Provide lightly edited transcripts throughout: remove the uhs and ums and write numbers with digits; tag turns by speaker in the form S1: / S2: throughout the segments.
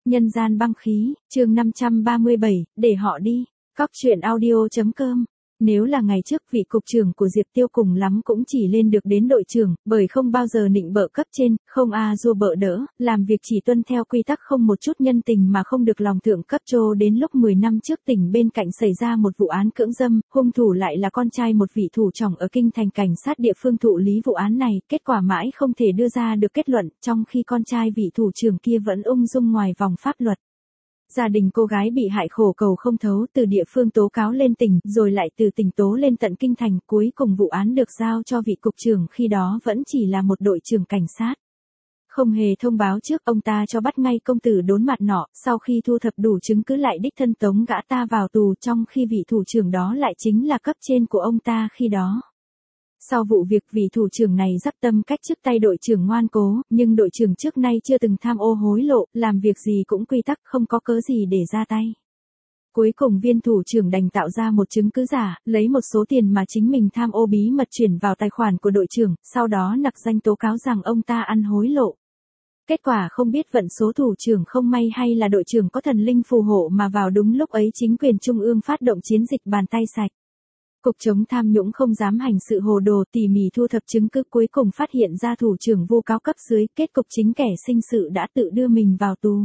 S1: Nhân gian băng khí, chương 537, để họ đi. Cóc truyện audio.com. Nếu là ngày trước vị cục trưởng của Diệp Tiêu cùng lắm cũng chỉ lên được đến đội trưởng, bởi không bao giờ nịnh bợ cấp trên, không dua bợ đỡ, làm việc chỉ tuân theo quy tắc không một chút nhân tình mà không được lòng thượng cấp trô. Đến lúc 10 năm trước tỉnh bên cạnh xảy ra một vụ án cưỡng dâm, hung thủ lại là con trai một vị thủ trưởng ở kinh thành, cảnh sát địa phương thụ lý vụ án này, kết quả mãi không thể đưa ra được kết luận, trong khi con trai vị thủ trưởng kia vẫn ung dung ngoài vòng pháp luật. Gia đình cô gái bị hại khổ cầu không thấu, từ địa phương tố cáo lên tỉnh, rồi lại từ tỉnh tố lên tận kinh thành, cuối cùng vụ án được giao cho vị cục trưởng khi đó vẫn chỉ là một đội trưởng cảnh sát. Không hề thông báo trước, ông ta cho bắt ngay công tử đốn mặt nọ, sau khi thu thập đủ chứng cứ lại đích thân tống gã ta vào tù, trong khi vị thủ trưởng đó lại chính là cấp trên của ông ta khi đó. Sau vụ việc vị thủ trưởng này dắp tâm cách chức tay đội trưởng ngoan cố, nhưng đội trưởng trước nay chưa từng tham ô hối lộ, làm việc gì cũng quy tắc, không có cớ gì để ra tay. Cuối cùng viên thủ trưởng đành tạo ra một chứng cứ giả, lấy một số tiền mà chính mình tham ô bí mật chuyển vào tài khoản của đội trưởng, sau đó nặc danh tố cáo rằng ông ta ăn hối lộ. Kết quả không biết vận số thủ trưởng không may hay là đội trưởng có thần linh phù hộ mà vào đúng lúc ấy chính quyền trung ương phát động chiến dịch bàn tay sạch. Cục chống tham nhũng không dám hành sự hồ đồ, tỉ mỉ thu thập chứng cứ, cuối cùng phát hiện ra thủ trưởng vô cáo cấp dưới, kết cục chính kẻ sinh sự đã tự đưa mình vào tù.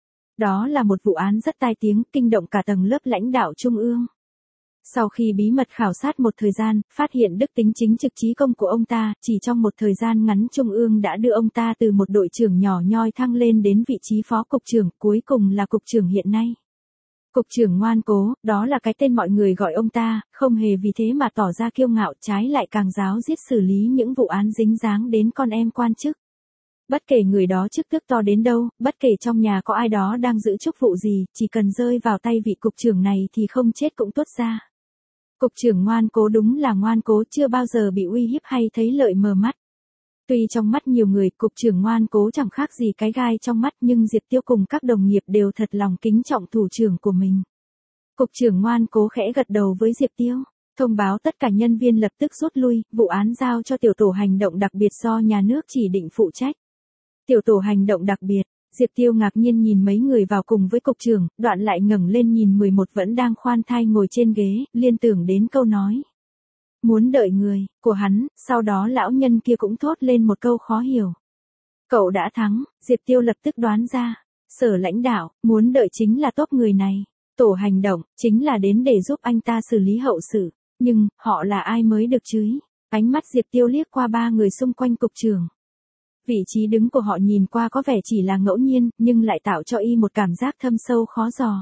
S1: Đó là một vụ án rất tai tiếng, kinh động cả tầng lớp lãnh đạo trung ương. Sau khi bí mật khảo sát một thời gian, phát hiện đức tính chính trực trí công của ông ta, chỉ trong một thời gian ngắn trung ương đã đưa ông ta từ một đội trưởng nhỏ nhoi thăng lên đến vị trí phó cục trưởng, cuối cùng là cục trưởng hiện nay. Cục trưởng ngoan cố, đó là cái tên mọi người gọi ông ta, không hề vì thế mà tỏ ra kiêu ngạo, trái lại càng ráo riết xử lý những vụ án dính dáng đến con em quan chức. Bất kể người đó chức tước to đến đâu, bất kể trong nhà có ai đó đang giữ chức vụ gì, chỉ cần rơi vào tay vị cục trưởng này thì không chết cũng tuốt ra. Cục trưởng ngoan cố đúng là ngoan cố, chưa bao giờ bị uy hiếp hay thấy lợi mờ mắt. Tuy trong mắt nhiều người, cục trưởng ngoan cố chẳng khác gì cái gai trong mắt, nhưng Diệp Tiêu cùng các đồng nghiệp đều thật lòng kính trọng thủ trưởng của mình. Cục trưởng ngoan cố khẽ gật đầu với Diệp Tiêu, thông báo tất cả nhân viên lập tức rút lui, vụ án giao cho tiểu tổ hành động đặc biệt do nhà nước chỉ định phụ trách. Tiểu tổ hành động đặc biệt, Diệp Tiêu ngạc nhiên nhìn mấy người vào cùng với cục trưởng, đoạn lại ngẩng lên nhìn 11 vẫn đang khoan thai ngồi trên ghế, liên tưởng đến câu nói muốn đợi người của hắn, sau đó lão nhân kia cũng thốt lên một câu khó hiểu. Cậu đã thắng, Diệp Tiêu lập tức đoán ra. Sở lãnh đạo, muốn đợi chính là top người này. Tổ hành động, chính là đến để giúp anh ta xử lý hậu sự. Nhưng, họ là ai mới được chứ? Ánh mắt Diệp Tiêu liếc qua ba người xung quanh cục trưởng. Vị trí đứng của họ nhìn qua có vẻ chỉ là ngẫu nhiên, nhưng lại tạo cho y một cảm giác thâm sâu khó dò.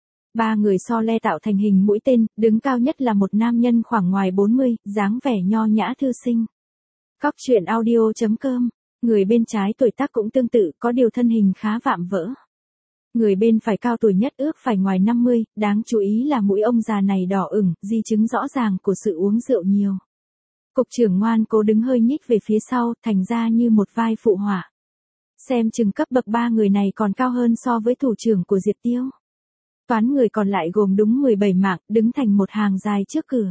S1: Ba người so le tạo thành hình mũi tên, đứng cao nhất là một nam nhân khoảng ngoài 40, dáng vẻ nho nhã thư sinh. Cóc truyện audio.com. Người bên trái tuổi tác cũng tương tự, có điều thân hình khá vạm vỡ. Người bên phải cao tuổi nhất ước phải ngoài 50, đáng chú ý là mũi ông già này đỏ ửng, di chứng rõ ràng của sự uống rượu nhiều. Cục trưởng ngoan cố đứng hơi nhích về phía sau, thành ra như một vai phụ họa. Xem chừng cấp bậc ba người này còn cao hơn so với thủ trưởng của Diệp Tiêu. Toán người còn lại gồm đúng 17 mạng, đứng thành một hàng dài trước cửa.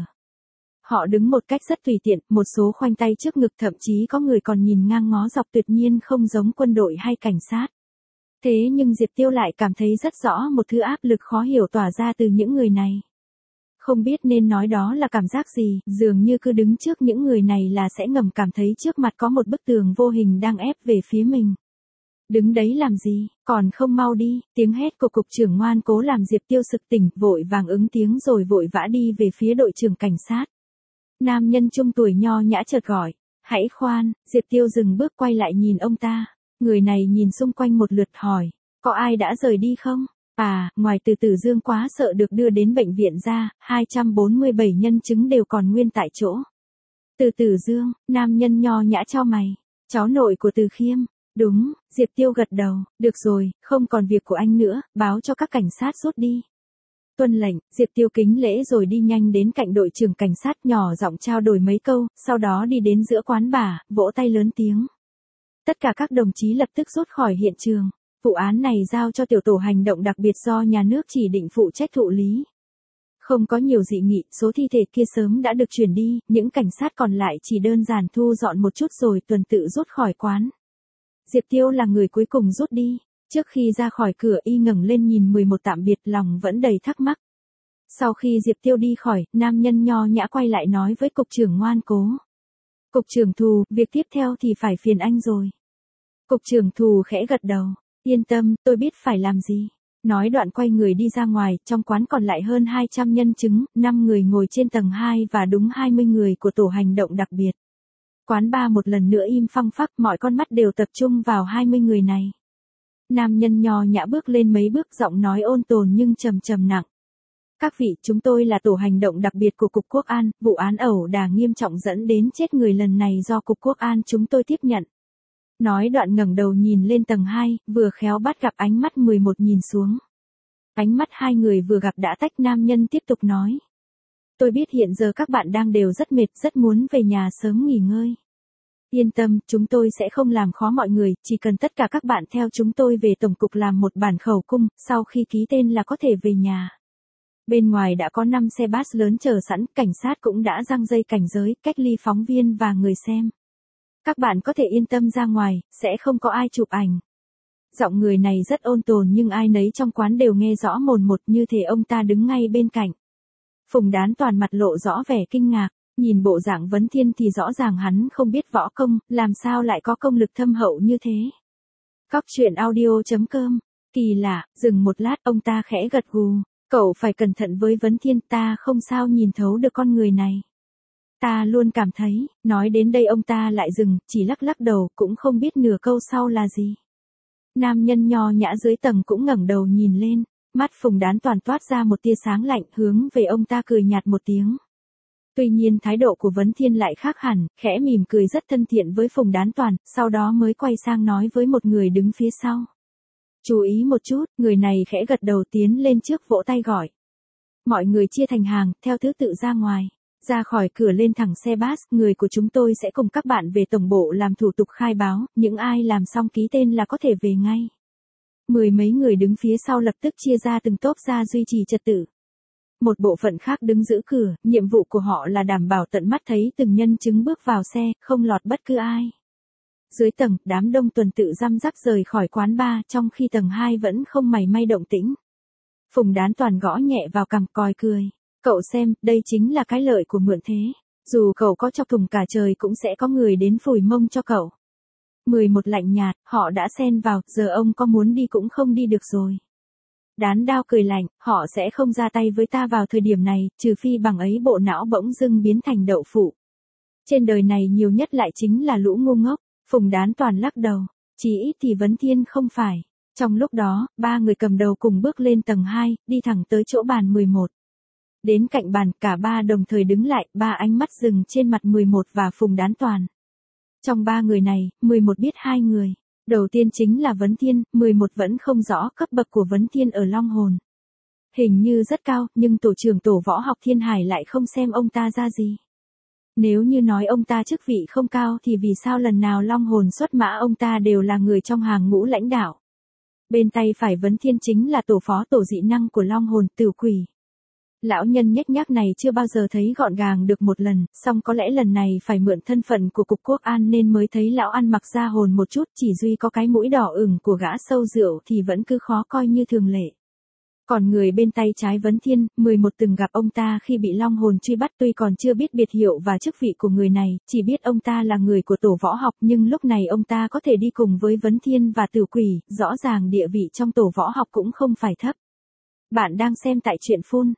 S1: Họ đứng một cách rất tùy tiện, một số khoanh tay trước ngực, thậm chí có người còn nhìn ngang ngó dọc, tuyệt nhiên không giống quân đội hay cảnh sát. Thế nhưng Diệp Tiêu lại cảm thấy rất rõ một thứ áp lực khó hiểu tỏa ra từ những người này. Không biết nên nói đó là cảm giác gì, dường như cứ đứng trước những người này là sẽ ngầm cảm thấy trước mặt có một bức tường vô hình đang ép về phía mình. Đứng đấy làm gì, còn không mau đi, tiếng hét của cục trưởng ngoan cố làm Diệp Tiêu sực tỉnh, vội vàng ứng tiếng rồi vội vã đi về phía đội trưởng cảnh sát. Nam nhân trung tuổi nho nhã chợt gọi, hãy khoan, Diệp Tiêu dừng bước quay lại nhìn ông ta. Người này nhìn xung quanh một lượt hỏi, có ai đã rời đi không? Ngoài Từ Tử Dương quá sợ được đưa đến bệnh viện ra, 247 nhân chứng đều còn nguyên tại chỗ. Từ Tử Dương, nam nhân nho nhã chau mày, cháu nội của Từ Khiêm. Đúng, Diệp Tiêu gật đầu, được rồi, không còn việc của anh nữa, báo cho các cảnh sát rút đi. Tuân lệnh, Diệp Tiêu kính lễ rồi đi nhanh đến cạnh đội trưởng cảnh sát, nhỏ giọng trao đổi mấy câu, sau đó đi đến giữa quán bà, vỗ tay lớn tiếng. Tất cả các đồng chí lập tức rút khỏi hiện trường. Vụ án này giao cho tiểu tổ hành động đặc biệt do nhà nước chỉ định phụ trách thụ lý. Không có nhiều dị nghị, số thi thể kia sớm đã được chuyển đi, những cảnh sát còn lại chỉ đơn giản thu dọn một chút rồi tuần tự rút khỏi quán. Diệp Tiêu là người cuối cùng rút đi. Trước khi ra khỏi cửa y ngẩng lên nhìn 11 tạm biệt, lòng vẫn đầy thắc mắc. Sau khi Diệp Tiêu đi khỏi, nam nhân nho nhã quay lại nói với cục trưởng ngoan cố. Cục trưởng Thù, việc tiếp theo thì phải phiền anh rồi. Cục trưởng Thù khẽ gật đầu. Yên tâm, tôi biết phải làm gì. Nói đoạn quay người đi ra ngoài, trong quán còn lại hơn 200 nhân chứng, 5 người ngồi trên tầng 2 và đúng 20 người của tổ hành động đặc biệt. Quán bar một lần nữa im phăng phắc, mọi con mắt đều tập trung vào 20 người này. Nam nhân nho nhã bước lên mấy bước, giọng nói ôn tồn nhưng trầm trầm nặng. Các vị, chúng tôi là tổ hành động đặc biệt của Cục Quốc an, vụ án ẩu đả nghiêm trọng dẫn đến chết người lần này do Cục Quốc an chúng tôi tiếp nhận. Nói đoạn ngẩng đầu nhìn lên tầng 2, vừa khéo bắt gặp ánh mắt 11 nhìn xuống. Ánh mắt hai người vừa gặp đã tách, nam nhân tiếp tục nói. Tôi biết hiện giờ các bạn đang đều rất mệt, rất muốn về nhà sớm nghỉ ngơi. Yên tâm, chúng tôi sẽ không làm khó mọi người, chỉ cần tất cả các bạn theo chúng tôi về tổng cục làm một bản khẩu cung, sau khi ký tên là có thể về nhà. Bên ngoài đã có 5 xe bus lớn chờ sẵn, cảnh sát cũng đã giăng dây cảnh giới, cách ly phóng viên và người xem. Các bạn có thể yên tâm ra ngoài, sẽ không có ai chụp ảnh. Giọng người này rất ôn tồn nhưng ai nấy trong quán đều nghe rõ mồn một, như thể ông ta đứng ngay bên cạnh. Phùng Đán Toàn mặt lộ rõ vẻ kinh ngạc, nhìn bộ dạng Vấn Thiên thì rõ ràng hắn không biết võ công, làm sao lại có công lực thâm hậu như thế. Cóc truyện audio.com, kỳ lạ, dừng một lát ông ta khẽ gật gù, cậu phải cẩn thận với Vấn Thiên, ta không sao nhìn thấu được con người này. Ta luôn cảm thấy, nói đến đây ông ta lại dừng, chỉ lắc lắc đầu, cũng không biết nửa câu sau là gì. Nam nhân nho nhã dưới tầng cũng ngẩng đầu nhìn lên, mắt Phùng Đán Toàn toát ra một tia sáng lạnh, hướng về ông ta cười nhạt một tiếng. Tuy nhiên thái độ của Vấn Thiên lại khác hẳn, khẽ mỉm cười rất thân thiện với Phùng Đán Toàn, sau đó mới quay sang nói với một người đứng phía sau. Chú ý một chút, người này khẽ gật đầu tiến lên trước vỗ tay gọi. Mọi người chia thành hàng, theo thứ tự ra ngoài. Ra khỏi cửa lên thẳng xe bus, người của chúng tôi sẽ cùng các bạn về tổng bộ làm thủ tục khai báo, những ai làm xong ký tên là có thể về ngay. 10 mấy người đứng phía sau lập tức chia ra từng tốp ra duy trì trật tự. Một bộ phận khác đứng giữ cửa, nhiệm vụ của họ là đảm bảo tận mắt thấy từng nhân chứng bước vào xe, không lọt bất cứ ai. Dưới tầng, đám đông tuần tự răm rắp rời khỏi quán bar, trong khi tầng 2 vẫn không mảy may động tĩnh. Phùng Đán Toàn gõ nhẹ vào cằm còi cười. Cậu xem, đây chính là cái lợi của mượn thế. Dù cậu có chọc thủng cả trời cũng sẽ có người đến phủi mông cho cậu. 11 lạnh nhạt, họ đã xen vào, giờ ông có muốn đi cũng không đi được rồi. Đán Đao cười lạnh, họ sẽ không ra tay với ta vào thời điểm này, trừ phi bằng ấy bộ não bỗng dưng biến thành đậu phụ. Trên đời này nhiều nhất lại chính là lũ ngu ngốc. Phùng Đán Toàn lắc đầu, chỉ ít thì Vấn Thiên không phải. Trong lúc đó, 3 người cầm đầu cùng bước lên tầng 2, đi thẳng tới chỗ bàn 11. Đến cạnh bàn, cả ba đồng thời đứng lại, ba ánh mắt dừng trên mặt 11 và Phùng Đán Toàn. Trong 3 người này, 11 biết 2 người. Đầu tiên chính là Vấn Thiên, 11 vẫn không rõ cấp bậc của Vấn Thiên ở Long Hồn. Hình như rất cao, nhưng tổ trưởng tổ võ học Thiên Hải lại không xem ông ta ra gì. Nếu như nói ông ta chức vị không cao thì vì sao lần nào Long Hồn xuất mã ông ta đều là người trong hàng ngũ lãnh đạo. Bên tay phải Vấn Thiên chính là tổ phó tổ dị năng của Long Hồn, Tử Quỷ. Lão nhân nhếch nhác này chưa bao giờ thấy gọn gàng được một lần, song có lẽ lần này phải mượn thân phận của Cục Quốc an nên mới thấy lão ăn mặc ra hồn một chút, chỉ duy có cái mũi đỏ ửng của gã sâu rượu thì vẫn cứ khó coi như thường lệ. Còn người bên tay trái Vấn Thiên, 11 từng gặp ông ta khi bị Long Hồn truy bắt, tuy còn chưa biết biệt hiệu và chức vị của người này, chỉ biết ông ta là người của tổ võ học, nhưng lúc này ông ta có thể đi cùng với Vấn Thiên và Tử Quỷ, rõ ràng địa vị trong tổ võ học cũng không phải thấp. Bạn đang xem tại truyện Phun.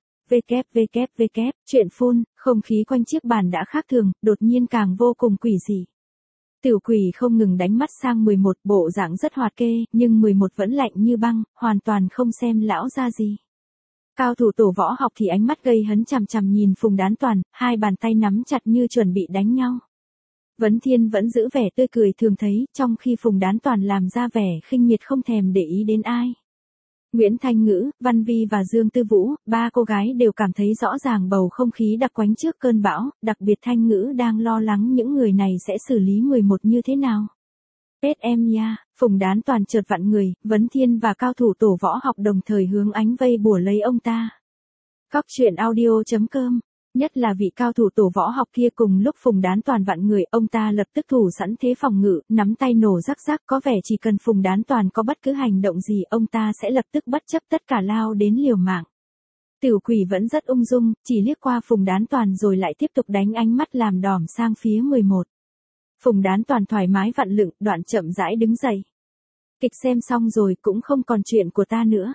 S1: Truyện Phun, không khí quanh chiếc bàn đã khác thường, đột nhiên càng vô cùng quỷ dị. Tử Quỷ không ngừng đánh mắt sang 11, bộ dạng rất hoạt kê, nhưng 11 vẫn lạnh như băng, hoàn toàn không xem lão ra gì. Cao thủ tổ võ học thì ánh mắt gây hấn chằm chằm nhìn Phùng Đán Toàn, hai bàn tay nắm chặt như chuẩn bị đánh nhau. Vấn Thiên vẫn giữ vẻ tươi cười thường thấy, trong khi Phùng Đán Toàn làm ra vẻ khinh miệt không thèm để ý đến ai. Nguyễn Thanh Ngữ, Văn Vi và Dương Tư Vũ, ba cô gái đều cảm thấy rõ ràng bầu không khí đặc quánh trước cơn bão, đặc biệt Thanh Ngữ đang lo lắng những người này sẽ xử lý 11 như thế nào. Em nha, Phùng Đán Toàn chợt vặn người, Vấn Thiên và cao thủ tổ võ học đồng thời hướng ánh vây bủa lấy ông ta. Cóc truyện audio.com Nhất là vị cao thủ tổ võ học kia cùng lúc Phùng Đán Toàn vặn người, ông ta lập tức thủ sẵn thế phòng ngự, nắm tay nổ rắc rắc, có vẻ chỉ cần Phùng Đán Toàn có bất cứ hành động gì ông ta sẽ lập tức bất chấp tất cả lao đến liều mạng. Tiểu Quỷ vẫn rất ung dung, chỉ liếc qua Phùng Đán Toàn rồi lại tiếp tục đánh ánh mắt làm đỏm sang phía 11. Phùng Đán Toàn thoải mái vặn lựng, đoạn chậm rãi đứng dậy. Kịch xem xong rồi cũng không còn chuyện của ta nữa.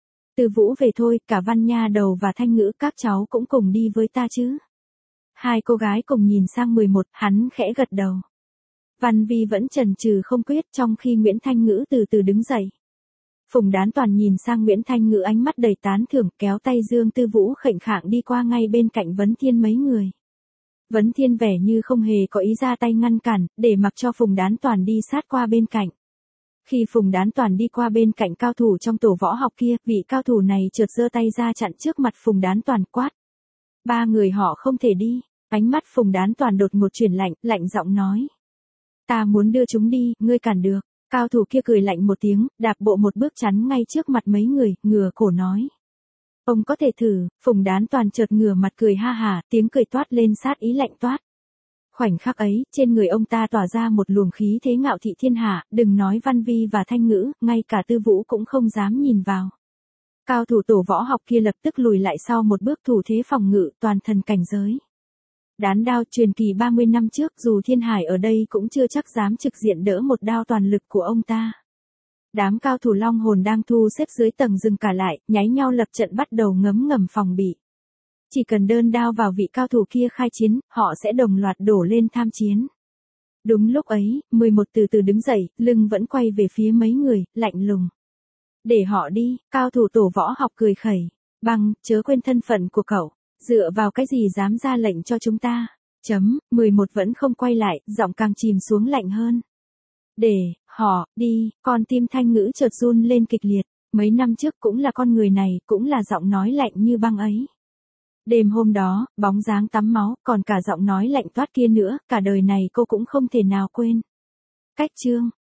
S1: Từ Vũ về thôi, cả Văn Nha Đầu và Thanh Ngữ các cháu cũng cùng đi với ta chứ. Hai cô gái cùng nhìn sang 11, hắn khẽ gật đầu. Văn Vi vẫn chần chừ không quyết, trong khi Nguyễn Thanh Ngữ từ từ đứng dậy. Phùng Đán Toàn nhìn sang Nguyễn Thanh Ngữ ánh mắt đầy tán thưởng, kéo tay Dương Tư Vũ khệnh khạng đi qua ngay bên cạnh Vấn Thiên mấy người. Vấn Thiên vẻ như không hề có ý ra tay ngăn cản, để mặc cho Phùng Đán Toàn đi sát qua bên cạnh. Khi Phùng Đán Toàn đi qua bên cạnh cao thủ trong tổ võ học kia, vị cao thủ này chợt giơ tay ra chặn trước mặt Phùng Đán Toàn, quát. Ba người họ không thể đi. Ánh mắt Phùng Đán Toàn đột ngột chuyển lạnh, lạnh giọng nói. Ta muốn đưa chúng đi, ngươi cản được. Cao thủ kia cười lạnh một tiếng, đạp bộ một bước chắn ngay trước mặt mấy người, ngửa cổ nói. Ông có thể thử. Phùng Đán Toàn chợt ngửa mặt cười ha hả, tiếng cười toát lên sát ý lạnh toát. Khoảnh khắc ấy, trên người ông ta tỏa ra một luồng khí thế ngạo thị thiên hạ, đừng nói Văn Vi và Thanh Ngữ, ngay cả Tư Vũ cũng không dám nhìn vào. Cao thủ tổ võ học kia lập tức lùi lại sau một bước, thủ thế phòng ngự, toàn thần cảnh giới. Đán đao truyền kỳ 30 năm trước, dù Thiên Hải ở đây cũng chưa chắc dám trực diện đỡ một đao toàn lực của ông ta. Đám cao thủ long hồn đang thu xếp dưới tầng dừng cả lại, nháy nhau lập trận bắt đầu ngấm ngầm phòng bị. Chỉ cần đơn đao vào vị cao thủ kia khai chiến, họ sẽ đồng loạt đổ lên tham chiến. Đúng lúc ấy, 11 từ từ đứng dậy, lưng vẫn quay về phía mấy người, lạnh lùng. Để họ đi, cao thủ tổ võ học cười khẩy. Bằng, chớ quên thân phận của cậu. Dựa vào cái gì dám ra lệnh cho chúng ta? 11 vẫn không quay lại, giọng càng chìm xuống lạnh hơn. Để họ đi, con tim Thanh Ngữ chợt run lên kịch liệt. Mấy năm trước cũng là con người này, cũng là giọng nói lạnh như băng ấy. Đêm hôm đó, bóng dáng tắm máu, còn cả giọng nói lạnh toát kia nữa, cả đời này cô cũng không thể nào quên. Cách chương